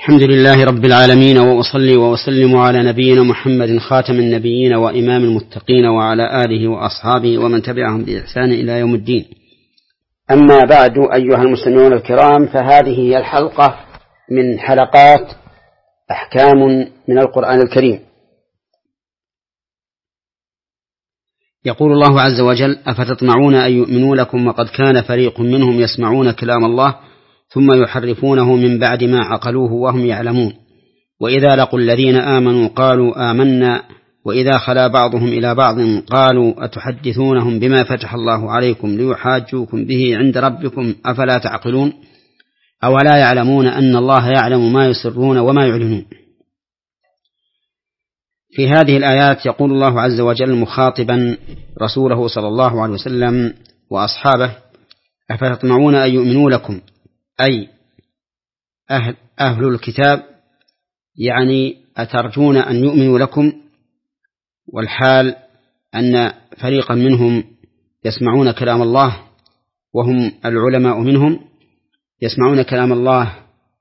الحمد لله رب العالمين، وأصلي وأسلم على نبينا محمد خاتم النبيين وإمام المتقين وعلى آله وأصحابه ومن تبعهم بإحسان إلى يوم الدين. أما بعد، أيها المستمعون الكرام، فهذه هي الحلقة من حلقات أحكام من القرآن الكريم. يقول الله عز وجل: أفتطمعون أن يؤمنوا لكم وقد كان فريق منهم يسمعون كلام الله ثم يحرفونه من بعد ما عقلوه وهم يعلمون، وإذا لقوا الذين آمنوا قالوا آمنا، وإذا خلا بعضهم إلى بعض قالوا أتحدثونهم بما فتح الله عليكم ليحاجوكم به عند ربكم أفلا تعقلون، أولا يعلمون أن الله يعلم ما يسرون وما يعلنون. في هذه الآيات يقول الله عز وجل مخاطبا رسوله صلى الله عليه وسلم وأصحابه: أفتطمعون أن يؤمنوا لكم، أي أهل الكتاب، يعني أترجون أن يؤمنوا لكم، والحال أن فريقا منهم يسمعون كلام الله وهم العلماء منهم، يسمعون كلام الله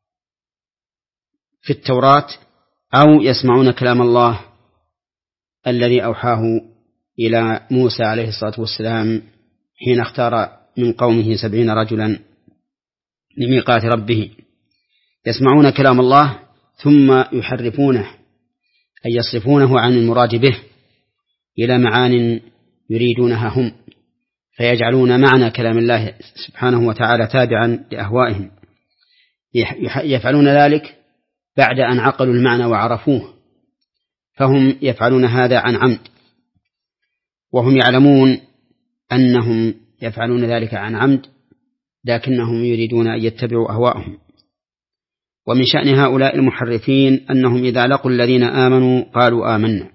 في التوراة أو يسمعون كلام الله الذي أوحاه إلى موسى عليه الصلاة والسلام حين اختار من قومه 70 رجلا لميقات ربه. يسمعون كلام الله ثم يحرفونه، أي يصرفونه عن المراد به إلى معان يريدونها هم، فيجعلون معنى كلام الله سبحانه وتعالى تابعا لأهوائهم. يفعلون ذلك بعد أن عقلوا المعنى وعرفوه، فهم يفعلون هذا عن عمد، وهم يعلمون أنهم يفعلون ذلك عن عمد، لكنهم يريدون أن يتبعوا أهواءهم. ومن شأن هؤلاء المحرفين أنهم إذا لقوا الذين آمنوا قالوا آمنا،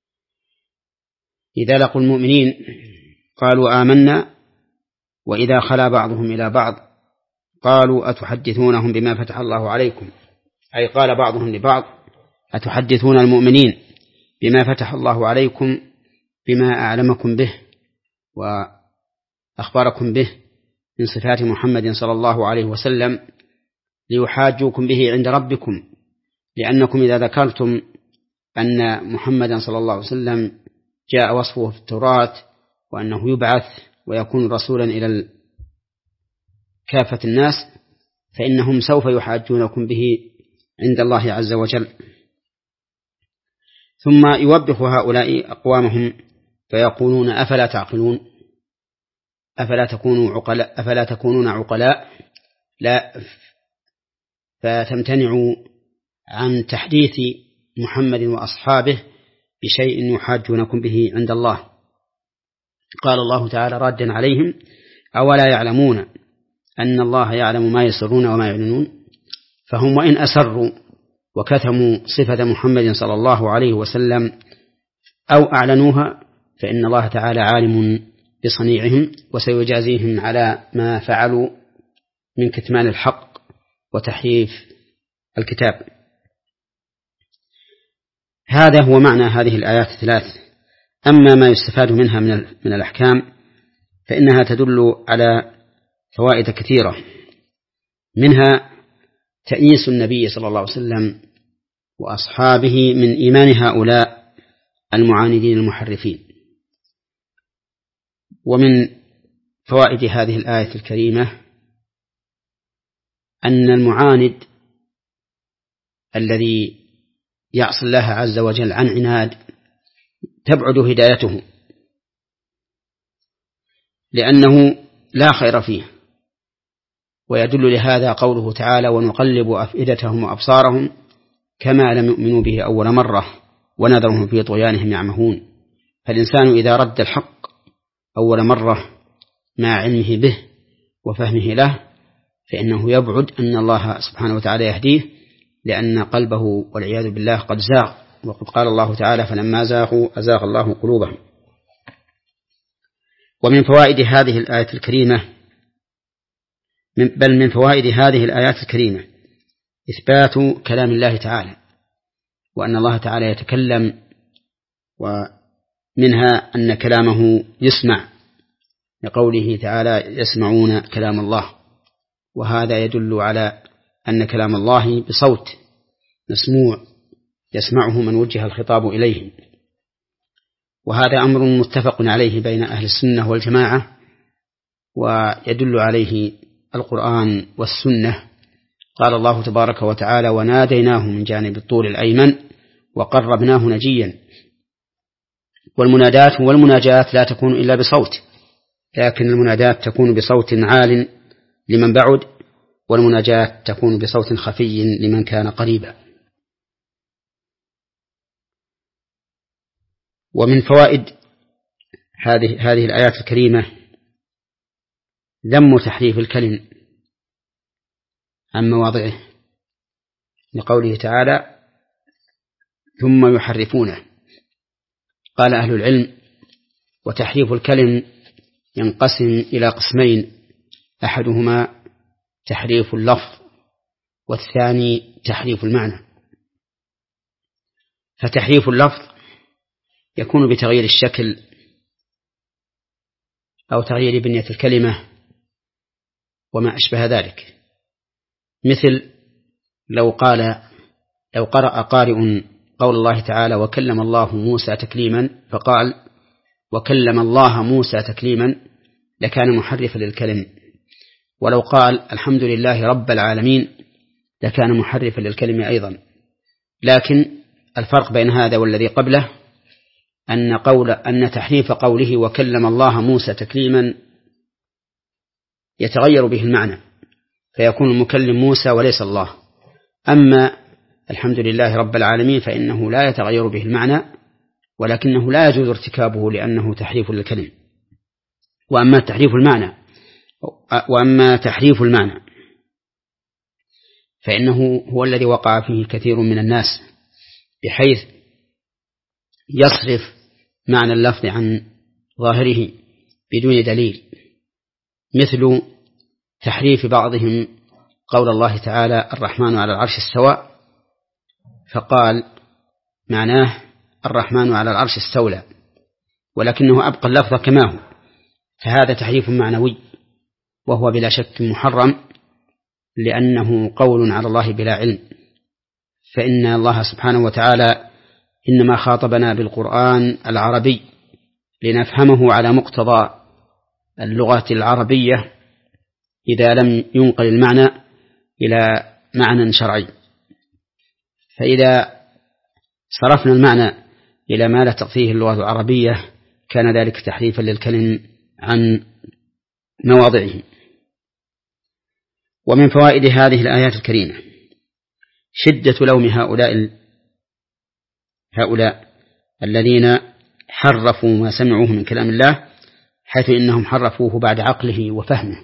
إذا لقوا المؤمنين قالوا آمنا، وإذا خلا بعضهم إلى بعض قالوا أتحدثونهم بما فتح الله عليكم، أي قال بعضهم لبعض: أتحدثون المؤمنين بما فتح الله عليكم، بما أعلمكم به وأخبركم به من صفات محمد صلى الله عليه وسلم، ليحاجوكم به عند ربكم، لأنكم إذا ذكرتم أن محمدا صلى الله عليه وسلم جاء وصفه في التوراة وأنه يبعث ويكون رسولا إلى كافة الناس، فإنهم سوف يحاجونكم به عند الله عز وجل. ثم يوبخ هؤلاء أقوامهم فيقولون: أفلا تعقلون، أفلا تكونون عقلاء، لا فتمتنعوا عن تحديث محمد وأصحابه بشيء يحاجونكم به عند الله. قال الله تعالى رادا عليهم: أولا يعلمون أن الله يعلم ما يسرون وما يعلنون. فهم وإن أسروا وكتموا صفة محمد صلى الله عليه وسلم أو أعلنوها، فإن الله تعالى عالم بصنيعهم وسيجازيهم على ما فعلوا من كتمان الحق وتحريف الكتاب. هذا هو معنى هذه الآيات الثلاث. أما ما يستفاد منها من الأحكام فإنها تدل على فوائد كثيرة، منها تأنيس النبي صلى الله عليه وسلم وأصحابه من إيمان هؤلاء المعاندين المحرفين. ومن فوائد هذه الآية الكريمة أن المعاند الذي يعصي الله عز وجل عن عناد تبعد هدايته، لأنه لا خير فيه. ويدل لهذا قوله تعالى: ونقلب أفئدتهم وأبصارهم كما لم يؤمنوا به أول مرة ونذرهم في طغيانهم يعمهون. فالإنسان إذا رد الحق أول مرة مع علمه به وفهمه له فإنه يبعد أن الله سبحانه وتعالى يهديه، لأن قلبه والعياذ بالله قد زاغ، وقد قال الله تعالى: فلما زاغوا أزاغ الله قلوبهم. ومن فوائد هذه الآية الكريمة، بل من فوائد هذه الآيات الكريمة إثبات كلام الله تعالى، وأن الله تعالى يتكلم، ومنها أن كلامه يسمع، لقوله تعالى: يسمعون كلام الله، وهذا يدل على أن كلام الله بصوت مسموع يسمعه من وجه الخطاب إليه. وهذا أمر متفق عليه بين أهل السنة والجماعة، ويدل عليه القرآن والسنة. قال الله تبارك وتعالى: وناديناه من جانب الطور الأيمن وقربناه نجيا. والمنادات والمناجات لا تكون إلا بصوت، لكن المنادات تكون بصوت عال لمن بعد، والمناجات تكون بصوت خفي لمن كان قريبا. ومن فوائد هذه الآيات الكريمة ذم تحريف الكلم عن مواضعه، لقوله تعالى: ثم يحرفونه. قال أهل العلم: وتحريف الكلم ينقسم إلى قسمين: أحدهما تحريف اللفظ، والثاني تحريف المعنى. فتحريف اللفظ يكون بتغيير الشكل أو تغيير بنية الكلمة وما أشبه ذلك، مثل لو قرأ قارئ قول الله تعالى: وكلم الله موسى تكليما، فقال: وكلم الله موسى تكليما، لكان محرفا للكلم. ولو قال: الحمد لله رب العالمين، لكان محرفا للكلم أيضا. لكن الفرق بين هذا والذي قبله أن تحريف قوله وكلم الله موسى تكليما يتغير به المعنى، فيكون المكلم موسى وليس الله. أما الحمد لله رب العالمين فإنه لا يتغير به المعنى، ولكنه لا يجوز ارتكابه لأنه تحريف للكلم. وأما تحريف المعنى فإنه هو الذي وقع فيه كثير من الناس، بحيث يصرف معنى اللفظ عن ظاهره بدون دليل، مثل تحريف بعضهم قول الله تعالى: الرحمن على العرش استوى، فقال معناه الرحمن على العرش استولى، ولكنه أبقى اللفظ كما هو، فهذا تحريف معنوي، وهو بلا شك محرم، لأنه قول على الله بلا علم. فإن الله سبحانه وتعالى إنما خاطبنا بالقرآن العربي لنفهمه على مقتضى اللغة العربية إذا لم ينقل المعنى إلى معنى شرعي. فإذا صرفنا المعنى إلى ما لا تقضيه اللغة العربية كان ذلك تحريفا للكلم عن مواضعه. ومن فوائد هذه الآيات الكريمة شدة لوم هؤلاء الذين حرفوا ما سمعوه من كلام الله، حيث إنهم حرفوه بعد عقله وفهمه.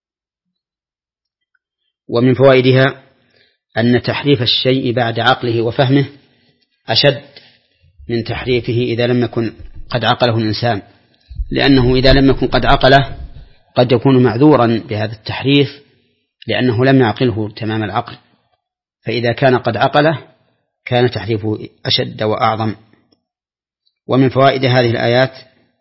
ومن فوائدها أن تحريف الشيء بعد عقله وفهمه أشد من تحريفه إذا لم يكن قد عقله الإنسان، لأنه إذا لم يكن قد عقله قد يكون معذورا بهذا التحريف لأنه لم يعقله تمام العقل، فإذا كان قد عقله كان تحريفه أشد وأعظم. ومن فوائد هذه الآيات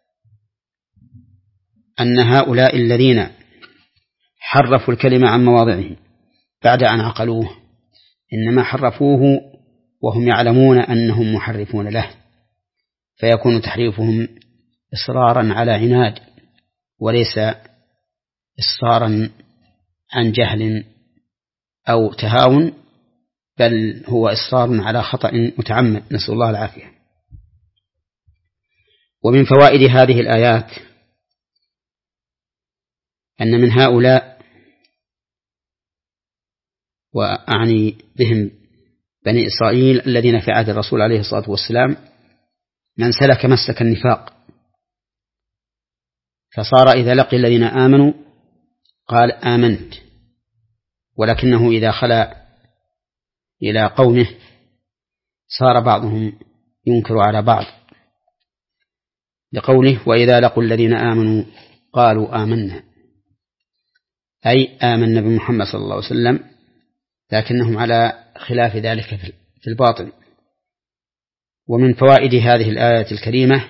أن هؤلاء الذين حرفوا الكلمة عن مواضعه بعد أن عقلوه إنما حرفوه وهم يعلمون أنهم محرفون له، فيكون تحريفهم إصرارا على عناد وليس إصرارا عن جهل أو تهاون، بل هو إصرار على خطأ متعمد، نسأل الله العافية. ومن فوائد هذه الآيات أن من هؤلاء، وأعني بهم بني إسرائيل الذين في عهد الرسول عليه الصلاة والسلام، من سلك مسلك النفاق، فصار إذا لقي الذين آمنوا قال آمنت، ولكنه إذا خلا إلى قومه صار بعضهم ينكر على بعض، لقوله وإذا لقوا الذين آمنوا قالوا آمنا، أي آمنا بمحمد صلى الله عليه وسلم، لكنهم على خلاف ذلك في الباطن. ومن فوائد هذه الآية الكريمة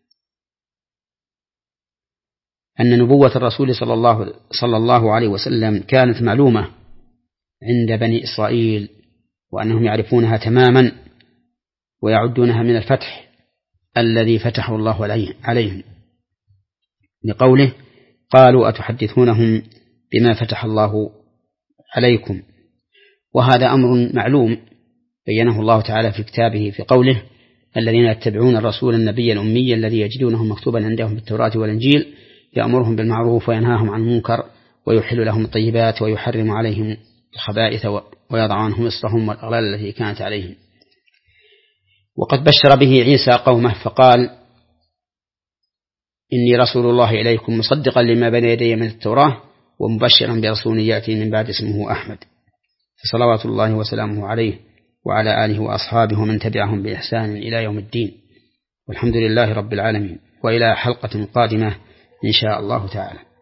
أن نبوة الرسول صلى الله عليه وسلم كانت معلومة عند بني إسرائيل وأنهم يعرفونها تماما ويعدونها من الفتح الذي فتحه الله عليهم، لقوله قالوا أتحدثونهم بما فتح الله عليكم. وهذا أمر معلوم بينه الله تعالى في كتابه في قوله الذين يتبعون الرسول النبي الأمي الذي يجدونه مكتوبا عندهم بالتوراة والإنجيل يأمرهم بالمعروف وينهاهم عن المنكر ويحل لهم الطيبات ويحرم عليهم الخبائث ويضع عنهم إصرهم والأغلال التي كانت عليهم. وقد بشر به عيسى قومه فقال إني رسول الله إليكم مصدقا لما بين يدي من التوراة ومبشرا برسول يأتي من بعد اسمه أحمد. فصلوات الله وسلامه عليه وعلى آله وأصحابه ومن تبعهم بإحسان إلى يوم الدين، والحمد لله رب العالمين، وإلى حلقة قادمة إن شاء الله تعالى.